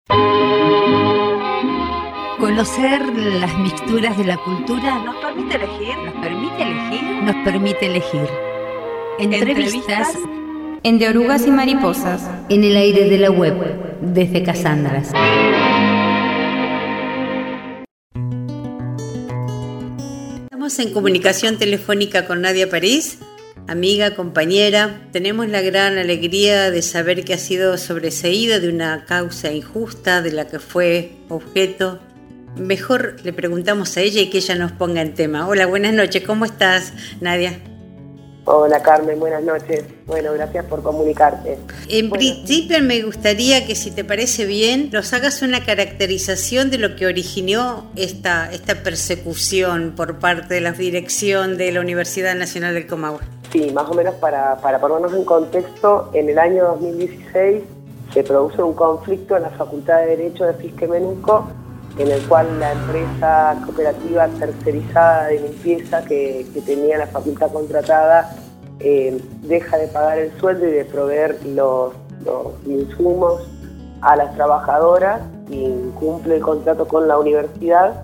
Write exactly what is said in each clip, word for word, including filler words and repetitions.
Conocer las mixturas de la cultura nos permite elegir, nos permite elegir, nos permite elegir. Entrevistas en De Orugas y Mariposas, en el aire de la web, desde Casandras. Estamos en comunicación telefónica con Nadia París, amiga, compañera. Tenemos la gran alegría de saber que ha sido sobreseída de una causa injusta de la que fue objeto. Mejor le preguntamos a ella y que ella nos ponga en tema. Hola, buenas noches. ¿Cómo estás, Nadia? Hola, Carmen. Buenas noches. Bueno, gracias por comunicarte. En bueno. principio me gustaría que, si te parece bien, nos hagas una caracterización de lo que originó esta, esta persecución por parte de la dirección de la Universidad Nacional del Comahue. Sí, más o menos para, para ponernos en contexto, en el año dos mil dieciséis se produce un conflicto en la Facultad de Derecho de Fisquemenunco, en el cual la empresa cooperativa tercerizada de limpieza que, que tenía la facultad contratada eh, deja de pagar el sueldo y de proveer los, los insumos a las trabajadoras, y incumple el contrato con la universidad.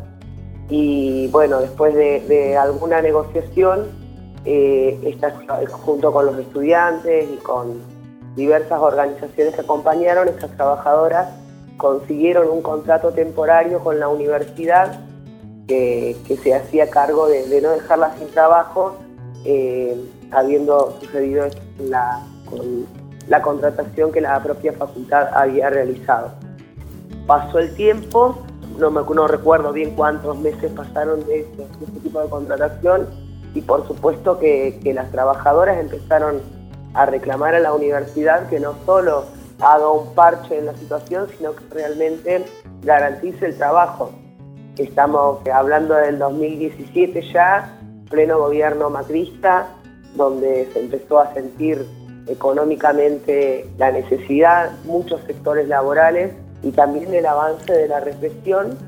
Y bueno, después de, de alguna negociación, eh, esta, junto con los estudiantes y con diversas organizaciones que acompañaron, estas trabajadoras consiguieron un contrato temporario con la universidad que, que se hacía cargo de, de no dejarlas sin trabajo, eh, habiendo sucedido la, con la contratación que la propia facultad había realizado. Pasó el tiempo, no, me, no recuerdo bien cuántos meses pasaron de este, de este tipo de contratación, y por supuesto que, que las trabajadoras empezaron a reclamar a la universidad que no solo haga un parche en la situación, sino que realmente garantice el trabajo. Estamos hablando del dos mil diecisiete ya, pleno gobierno macrista, donde se empezó a sentir económicamente la necesidad, muchos sectores laborales, y también el avance de la represión.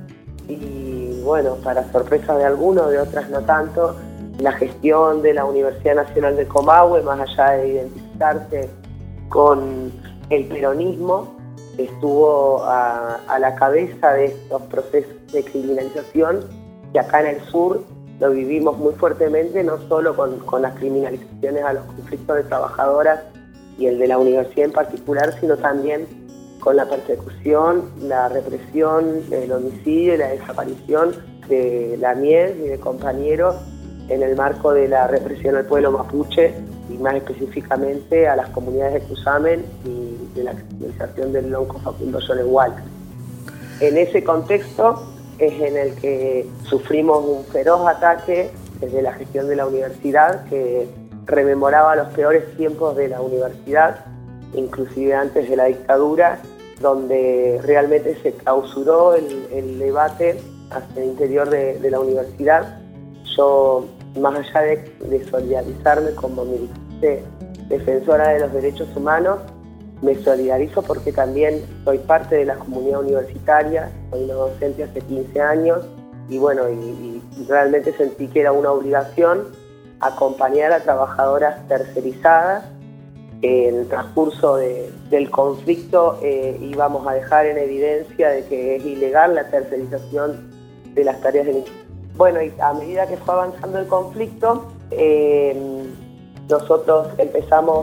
Y bueno, para sorpresa de algunos, de otras no tanto, la gestión de la Universidad Nacional del Comahue, más allá de identificarse con el peronismo, estuvo a, a la cabeza de estos procesos de criminalización, que acá en el sur lo vivimos muy fuertemente, no solo con, con las criminalizaciones a los conflictos de trabajadoras y el de la universidad en particular, sino también con la persecución, la represión, el homicidio y la desaparición de la Mies y de compañeros en el marco de la represión al pueblo mapuche, y más específicamente a las comunidades de Cusamen y de la criminalización del lonco Facundo Yolewalca. En ese contexto es en el que sufrimos un feroz ataque desde la gestión de la universidad, que rememoraba los peores tiempos de la universidad, inclusive antes de la dictadura, donde realmente se clausuró el, el debate hacia el interior de, de la universidad. Yo, más allá de, de solidarizarme como militante defensora de los derechos humanos, me solidarizo porque también soy parte de la comunidad universitaria, soy una docente hace quince años, y bueno, y, y realmente sentí que era una obligación acompañar a trabajadoras tercerizadas. En el transcurso de, del conflicto eh, íbamos a dejar en evidencia de que es ilegal la tercerización de las tareas de limpieza. Bueno, y a medida que fue avanzando el conflicto, eh, nosotros empezamos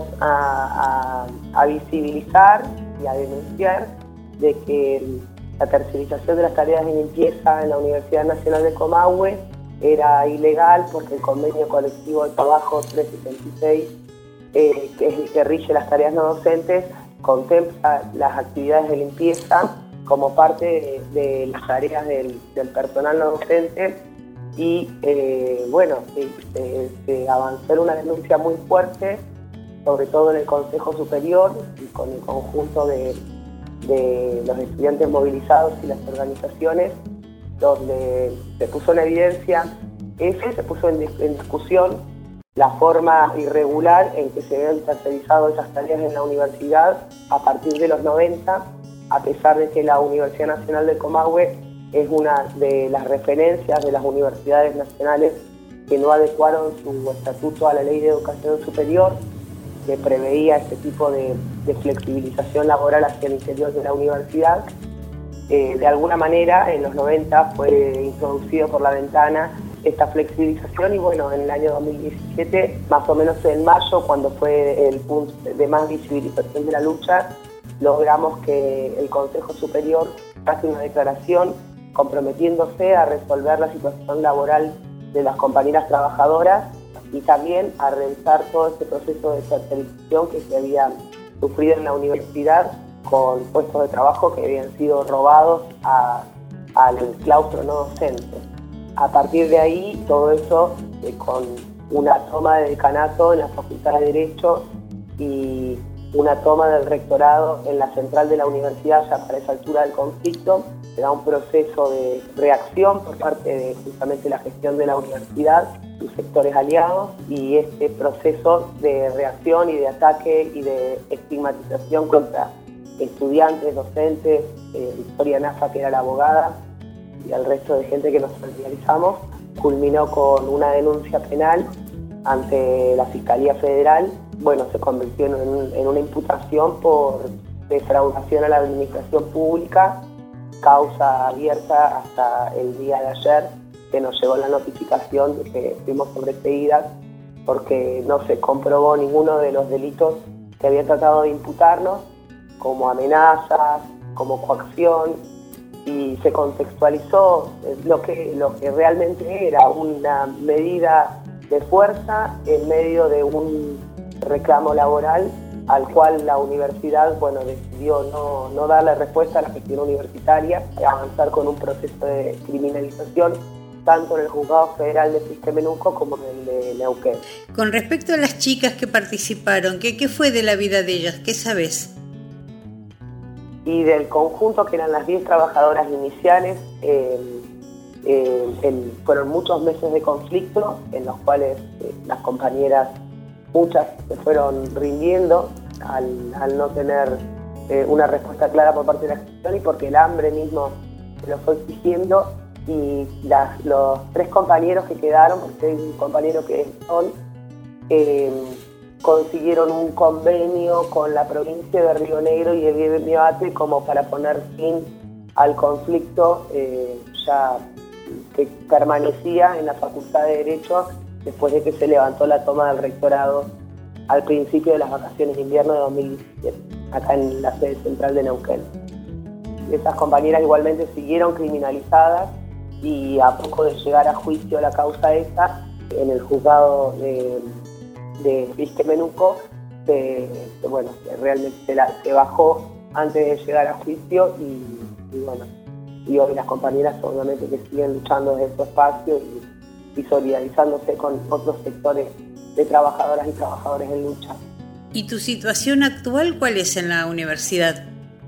a, a, a visibilizar y a denunciar de que la tercerización de las tareas de limpieza en la Universidad Nacional del Comahue era ilegal, porque el convenio colectivo de trabajo trescientos setenta y seis, eh, que es el que rige las tareas no docentes, contempla las actividades de limpieza como parte de, de las tareas del, del personal no docente. Y eh, bueno, se, se, se avanzó en una denuncia muy fuerte, sobre todo en el Consejo Superior y con el conjunto de, de los estudiantes movilizados y las organizaciones, donde se puso en evidencia ese, se puso en, en discusión la forma irregular en que se habían tercerizado esas tareas en la universidad a partir de los noventa, a pesar de que la Universidad Nacional del Comahue es una de las referencias de las universidades nacionales que no adecuaron su estatuto a la Ley de Educación Superior, que preveía este tipo de, de flexibilización laboral hacia el interior de la universidad. eh, de alguna manera en los noventa fue introducido por la ventana esta flexibilización y bueno, en el año dos mil diecisiete, más o menos en mayo, cuando fue el punto de más visibilización de la lucha, logramos que el Consejo Superior hace una declaración comprometiéndose a resolver la situación laboral de las compañeras trabajadoras y también a revisar todo este proceso de tercerización que se había sufrido en la universidad con puestos de trabajo que habían sido robados a, al claustro no docente. A partir de ahí, todo eso eh, con una toma de decanato en la Facultad de Derecho y una toma del rectorado en la central de la universidad ya para esa altura del conflicto, se da un proceso de reacción por parte de justamente la gestión de la universidad, sus sectores aliados, y este proceso de reacción y de ataque y de estigmatización contra estudiantes, docentes, eh, Victoria Nafa, que era la abogada, y al resto de gente que nos solidarizamos, culminó con una denuncia penal ante la Fiscalía Federal. Bueno, se convirtió en, en una imputación por defraudación a la administración pública, causa abierta hasta el día de ayer, que nos llegó la notificación de que fuimos sobreseídas porque no se comprobó ninguno de los delitos que había tratado de imputarnos, como amenazas, como coacción, y se contextualizó lo que, lo que realmente era una medida de fuerza en medio de un reclamo laboral al cual la universidad, bueno, decidió no, no darle respuesta a la gestión universitaria y avanzar con un proceso de criminalización tanto en el Juzgado Federal de Fisquemenunco como en el de Neuquén. Con respecto a las chicas que participaron, ¿qué, qué fue de la vida de ellas? ¿Qué sabes? Y del conjunto, que eran las diez trabajadoras iniciales, eh, eh, el, fueron muchos meses de conflicto en los cuales eh, las compañeras, muchas se fueron rindiendo al, al no tener eh, una respuesta clara por parte de la gestión y porque el hambre mismo se lo fue exigiendo, y las, los tres compañeros que quedaron, porque hay un compañero que es Sol, eh, consiguieron un convenio con la provincia de Río Negro y el Miabate como para poner fin al conflicto eh, ya que permanecía en la Facultad de Derecho después de que se levantó la toma del rectorado al principio de las vacaciones de invierno de dos mil diecisiete, acá en la sede central de Neuquén. Esas compañeras igualmente siguieron criminalizadas y a poco de llegar a juicio la causa esa, en el juzgado de de Fisquemenunco, se, se, bueno, realmente se, la, se bajó antes de llegar a juicio y, y bueno, y hoy las compañeras obviamente que siguen luchando desde su espacio y, y solidarizándose con otros sectores de trabajadoras y trabajadores en lucha. ¿Y tu situación actual cuál es en la universidad?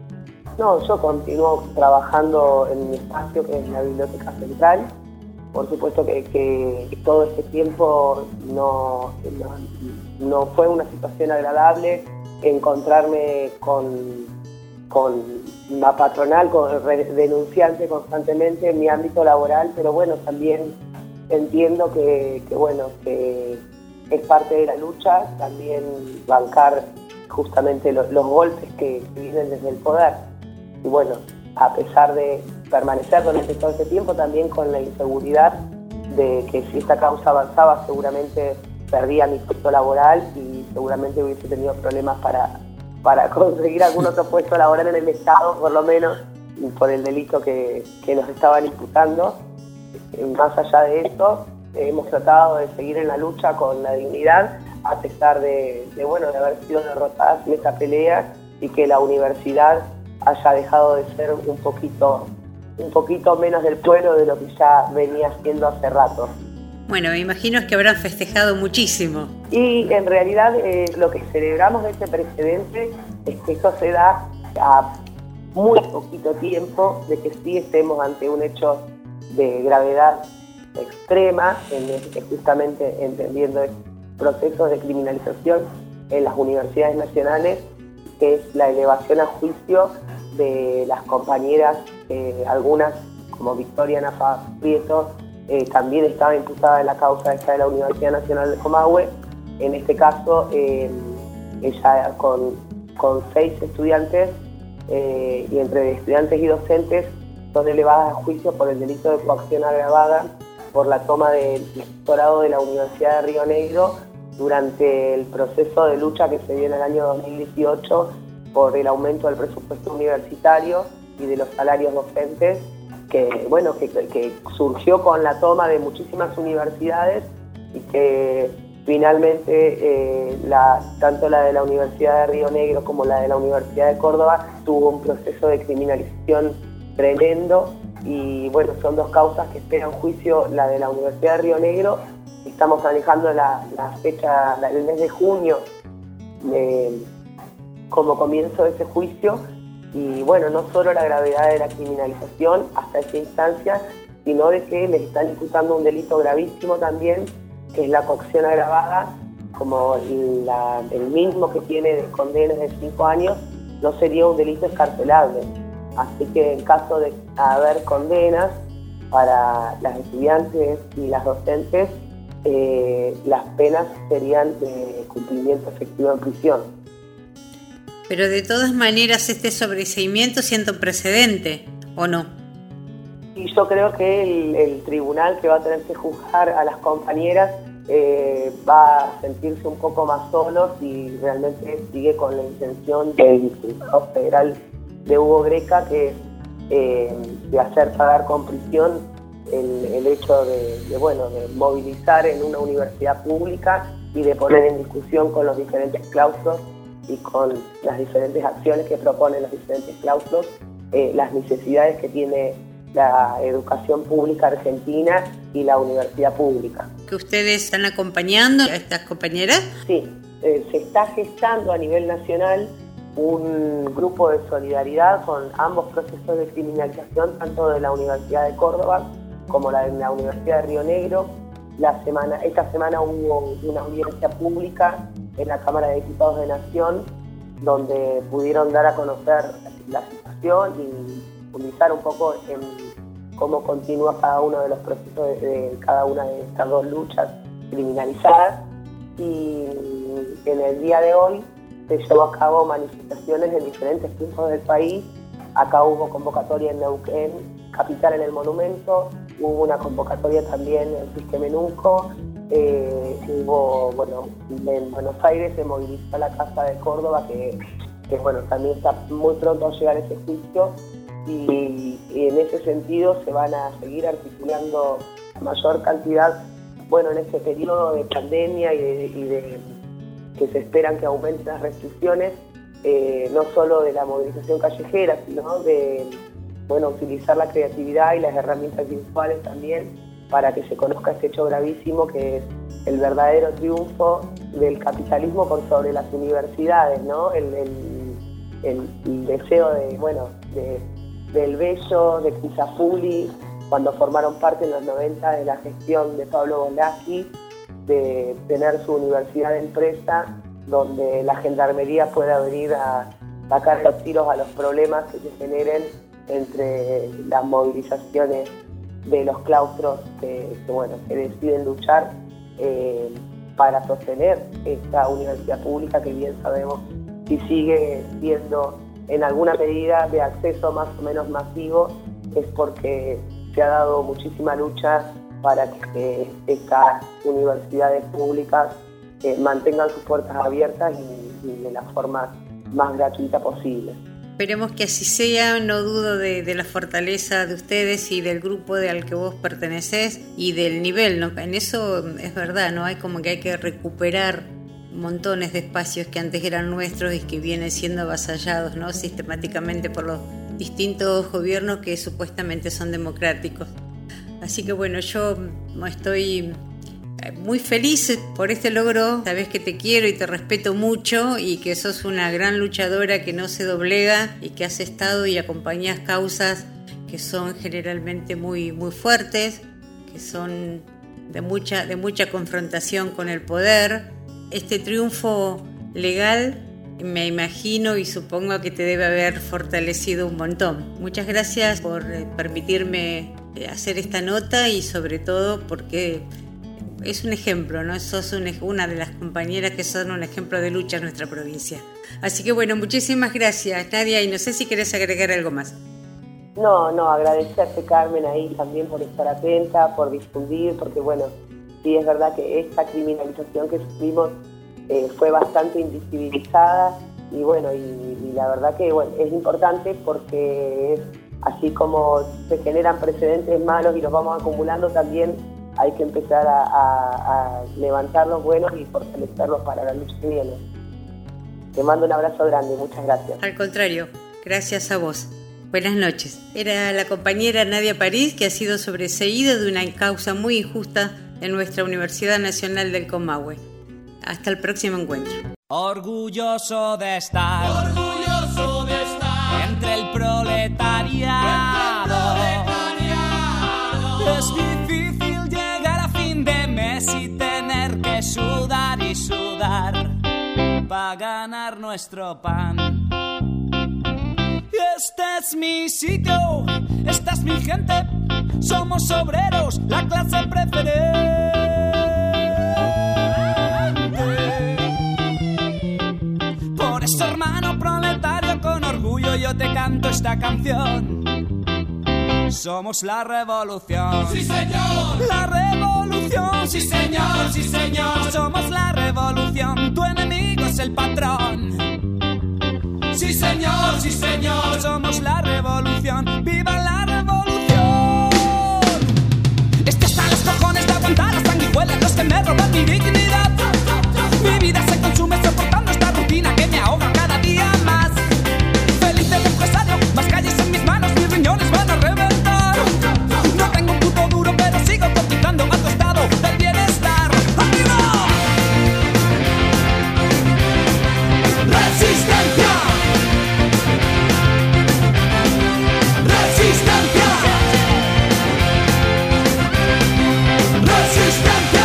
No, yo continúo trabajando en mi espacio, que es la Biblioteca Central. Por supuesto que, que todo este tiempo no, no, no fue una situación agradable encontrarme con, con la patronal, con el denunciante constantemente en mi ámbito laboral, pero bueno, también entiendo que, que, bueno, que es parte de la lucha también bancar justamente los, los golpes que, que vienen desde el poder. Y bueno, a pesar de permanecer durante todo este tiempo también con la inseguridad de que si esta causa avanzaba seguramente perdía mi puesto laboral y seguramente hubiese tenido problemas para, para conseguir algún otro puesto laboral en el Estado, por lo menos por el delito que, que nos estaban imputando. Más allá de eso, hemos tratado de seguir en la lucha con la dignidad a pesar de, de, bueno, de haber sido derrotadas en esta pelea y que la universidad haya dejado de ser un poquito, un poquito menos del pueblo de lo que ya venía siendo hace rato. Bueno, me imagino que habrán festejado muchísimo. Y en realidad eh, lo que celebramos de este precedente es que esto se da a muy poquito tiempo de que sí estemos ante un hecho de gravedad extrema, en el que justamente entendiendo procesos de criminalización en las universidades nacionales, que es la elevación a juicio de las compañeras, eh, algunas como Victoria Nafa Prieto, eh, también estaba imputada en la causa esta de la Universidad Nacional de Comahue. En este caso, eh, ella con, con seis estudiantes eh, y entre estudiantes y docentes son elevadas a juicio por el delito de coacción agravada por la toma del rectorado de la Universidad de Río Negro durante el proceso de lucha que se dio en el año dos mil dieciocho por el aumento del presupuesto universitario y de los salarios docentes, que, bueno, que, que surgió con la toma de muchísimas universidades y que finalmente eh, la, tanto la de la Universidad de Río Negro como la de la Universidad de Córdoba tuvo un proceso de criminalización tremendo y bueno, son dos causas que esperan juicio, la de la Universidad de Río Negro. Estamos manejando la, la fecha, la, el mes de junio eh, como comienzo de ese juicio y bueno, no solo la gravedad de la criminalización hasta esa instancia, sino de que les están imputando un delito gravísimo también, que es la coacción agravada, como la, el mismo que tiene de condenas de cinco años, no sería un delito escarcelable. Así que en caso de haber condenas para las estudiantes y las docentes, eh, las penas serían de cumplimiento efectivo en prisión. Pero de todas maneras este sobreseimiento sienta un precedente, ¿o no? Y yo creo que el, el tribunal que va a tener que juzgar a las compañeras eh, va a sentirse un poco más solo si realmente sigue con la intención del juzgado federal de Hugo Greca, que es eh, de hacer pagar con prisión el, el hecho de, de, bueno, de movilizar en una universidad pública y de poner en discusión con los diferentes claustros y con las diferentes acciones que proponen los diferentes claustros eh, las necesidades que tiene la educación pública argentina y la universidad pública. ¿Que ustedes están acompañando a estas compañeras? Sí, eh, se está gestando a nivel nacional un grupo de solidaridad con ambos procesos de criminalización, tanto de la Universidad de Córdoba como la de la Universidad de Río Negro. La semana, esta semana hubo una audiencia pública en la Cámara de Diputados de Nación, donde pudieron dar a conocer la situación y profundizar un poco en cómo continúa cada uno de los procesos de, de cada una de estas dos luchas criminalizadas. Y en el día de hoy se llevó a cabo manifestaciones en diferentes puntos del país. Acá hubo convocatoria en Neuquén, capital, en el Monumento, hubo una convocatoria también en Fisquemenunco, eh, hubo, bueno, en Buenos Aires se movilizó la Casa de Córdoba, que, que bueno, también está muy pronto a llegar ese juicio, y, y en ese sentido se van a seguir articulando mayor cantidad, bueno, en este periodo de pandemia y de, y de que se esperan que aumenten las restricciones, eh, no solo de la movilización callejera, sino de, bueno, utilizar la creatividad y las herramientas visuales también para que se conozca este hecho gravísimo que es el verdadero triunfo del capitalismo por sobre las universidades, ¿no? El, el, el, el deseo de, bueno, de, del Bello, de Crisafulli, cuando formaron parte en los noventa de la gestión de Pablo Bolaski, de tener su universidad de empresa, donde la gendarmería pueda venir a sacar los tiros a los problemas que se generen entre las movilizaciones de los claustros que, que, bueno, que deciden luchar eh, para sostener esta universidad pública que bien sabemos si sigue siendo en alguna medida de acceso más o menos masivo, es porque se ha dado muchísima lucha para que eh, estas universidades públicas eh, mantengan sus puertas abiertas y, y de la forma más gratuita posible. Esperemos que así sea, no dudo de, de la fortaleza de ustedes y del grupo de al que vos pertenecés y del nivel, ¿no? En eso es verdad, ¿no? Hay como que hay que recuperar montones de espacios que antes eran nuestros y que vienen siendo avasallados, ¿no? Sistemáticamente por los distintos gobiernos que supuestamente son democráticos. Así que bueno, yo estoy muy feliz por este logro. Sabes que te quiero y te respeto mucho y que sos una gran luchadora que no se doblega y que has estado y acompañás causas que son generalmente muy, muy fuertes, que son de mucha, de mucha confrontación con el poder. Este triunfo legal me imagino y supongo que te debe haber fortalecido un montón. Muchas gracias por permitirme hacer esta nota y sobre todo porque es un ejemplo, ¿no? Sos un, una de las compañeras que son un ejemplo de lucha en nuestra provincia. Así que bueno, muchísimas gracias, Nadia, y no sé si querés agregar algo más. No, no, agradecerte, Carmen, ahí también por estar atenta, por difundir, porque bueno, sí es verdad que esta criminalización que sufrimos eh, fue bastante invisibilizada y bueno, y, y la verdad que bueno, es importante porque es, así como se generan precedentes malos y los vamos acumulando, también hay que empezar a, a, a levantar los buenos y fortalecerlos para la lucha que viene. Te mando un abrazo grande, muchas gracias. Al contrario, gracias a vos. Buenas noches. Era la compañera Nadia París, que ha sido sobreseída de una causa muy injusta en nuestra Universidad Nacional del Comahue. Hasta el próximo encuentro. Orgulloso de estar, orgulloso de estar entre el proletariado. Es difícil llegar a fin de mes y tener que sudar y sudar para ganar nuestro pan. Este es mi sitio, esta es mi gente, somos obreros, la clase preferente. Por eso, hermano proletario, con orgullo yo te canto esta canción. Somos la revolución. ¡Sí, señor! La revolución. ¡Sí, señor! ¡Sí, señor! Somos la revolución. Tu enemigo es el patrón. ¡Sí, señor! ¡Sí, señor! Somos la revolución. ¡Viva la revolución! Este hasta los cojones de aguantar las sanguijuelas, los que me roban mi dignidad. Mi vida se consume soportando esta rutina que me ahoga cada día más. Feliz del empresario, más calles en mis manos, mis riñones van a reventar. No tengo un puto duro, pero sigo cotizando a tu estado del bienestar. ¡Arriba! ¡Resistencia! ¡Resistencia! ¡Resistencia!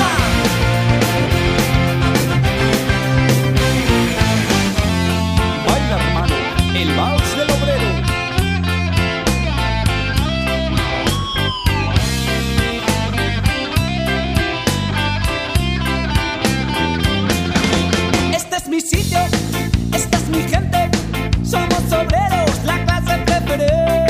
Baila, hermano, el vals del obrero. Este es mi sitio, esta es mi gente, somos obreros, la clase preferente.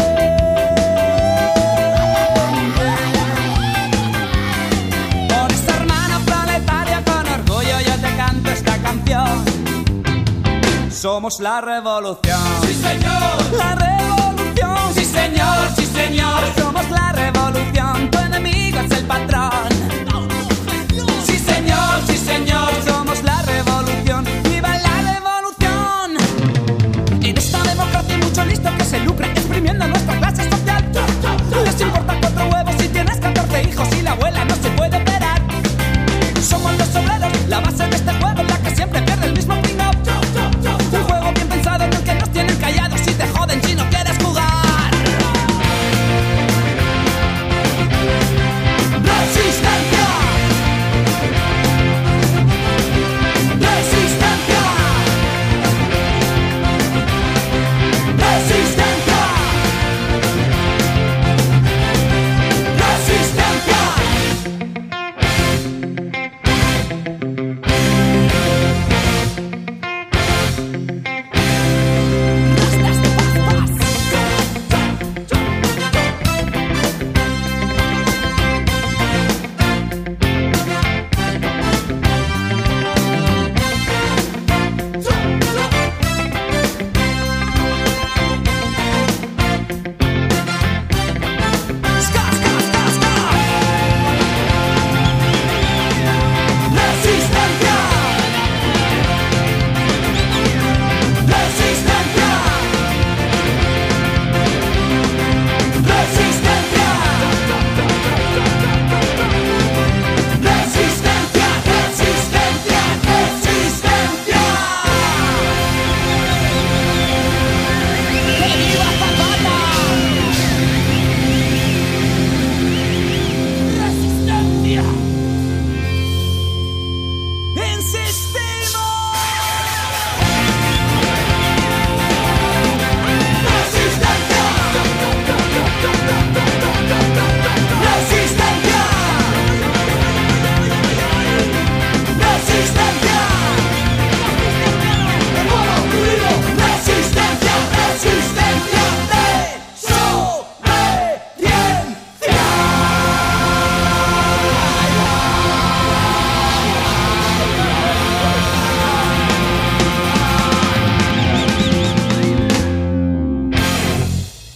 Por eso, hermano proletario, con orgullo yo te canto esta canción. Somos la revolución. ¡Sí, señor! La revolución. ¡Sí, señor! ¡Sí, señor! Somos la revolución. Tu enemigo es el patrón. ¡Sí, señor! ¡Sí, señor! Somos la revolución. ¡Viva la revolución! En esta democracia hay mucho listo que se lucra exprimiendo nuestra clase social. Les importa cuatro huevos si tienes catorce hijos y la abuela no se puede operar. Somos los obreros, la base de este juego, la que siempre pierde el mismo ping-up. Un juego bien pensado en el que nos tienen callados y te joden si no quieres jugar.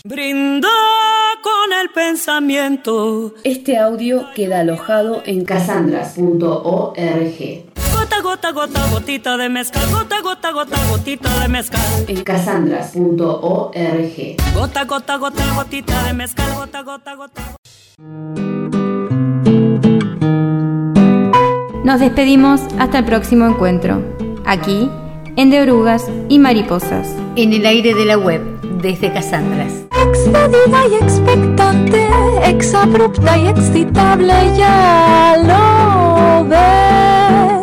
Brinda con el pensamiento. Este audio queda alojado en cassandras punto org. Gota, gota, gota, gotita de mezcal. Gota, gota, gota, gotita de mezcal. En cassandras punto org. Gota, gota, gota, gotita de mezcal. Gota, gota, gota. Nos despedimos hasta el próximo encuentro. Aquí, en De Orugas y Mariposas. En el aire de la web, desde Cassandras. Expedida y expectante, exabrupta y excitable, ya lo ves.